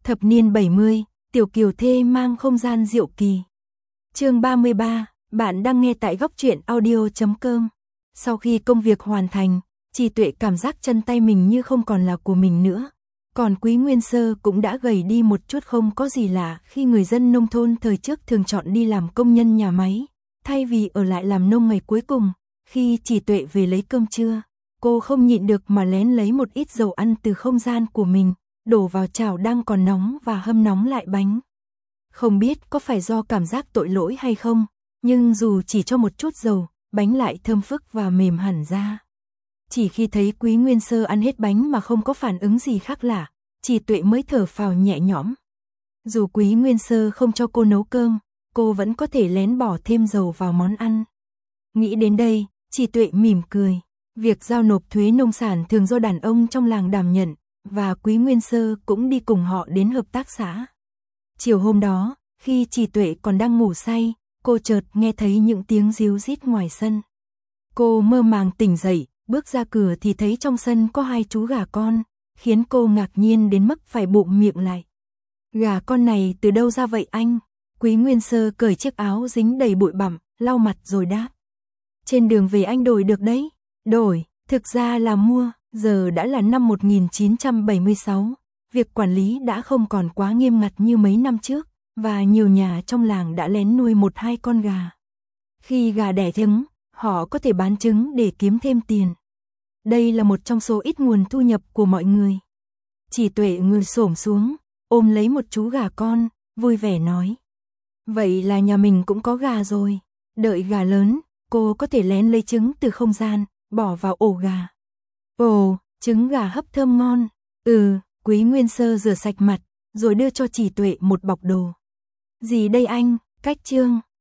Thập niên 70, Tiểu Kiều Thê mang không gian diệu kỳ. Chương 33, bạn đang nghe tại goctruyện.audio.com. Sau khi công việc hoàn thành, Trì Tuệ cảm giác chân tay mình như không còn là của mình nữa. Còn Quý Nguyên Sơ cũng đã gầy đi một chút, không có gì lạ khi người dân nông thôn thời trước thường chọn đi làm công nhân nhà máy, thay vì ở lại làm nông ngày cuối cùng. Khi Trì Tuệ về lấy cơm trưa, cô không nhịn được mà lén lấy một ít dầu ăn từ không gian của mình, đổ vào chảo đang còn nóng và hâm nóng lại bánh. Không biết có phải do cảm giác tội lỗi hay không, nhưng dù chỉ cho một chút dầu, bánh lại thơm phức và mềm hẳn ra. Chỉ khi thấy Quý Nguyên Sơ ăn hết bánh mà không có phản ứng gì khác lạ, Trì Tuệ mới thở phào nhẹ nhõm. Dù Quý Nguyên Sơ không cho cô nấu cơm, cô vẫn có thể lén bỏ thêm dầu vào món ăn. Nghĩ đến đây, Trì Tuệ mỉm cười. Việc giao nộp thuế nông sản thường do đàn ông trong làng đảm nhận, và Quý Nguyên Sơ cũng đi cùng họ đến hợp tác xã. Chiều hôm đó, khi Trì Tuệ còn đang ngủ say, cô chợt nghe thấy những tiếng ríu rít ngoài sân. Cô mơ màng tỉnh dậy, bước ra cửa thì thấy trong sân có hai chú gà con, khiến cô ngạc nhiên đến mức phải bụm miệng lại. Gà con này từ đâu ra vậy anh? Quý Nguyên Sơ cởi chiếc áo dính đầy bụi bặm, lau mặt rồi đáp. Trên đường về anh đổi được đấy. Đổi, thực ra là mua, giờ đã là năm 1976, việc quản lý đã không còn quá nghiêm ngặt như mấy năm trước, và nhiều nhà trong làng đã lén nuôi 1-2 con gà. Khi gà đẻ trứng, họ có thể bán trứng để kiếm thêm tiền. Đây là một trong số ít nguồn thu nhập của mọi người. Trì Tuệ ngồi xổm xuống, ôm lấy một chú gà con, vui vẻ nói. Vậy là nhà mình cũng có gà rồi, đợi gà lớn, cô có thể lén lấy trứng từ không gian, bỏ vào ổ gà. Ồ, trứng gà hấp thơm ngon. Quý Nguyên Sơ rửa sạch mặt, rồi đưa cho Trì Tuệ một bọc đồ. Gì đây anh? Cách chương.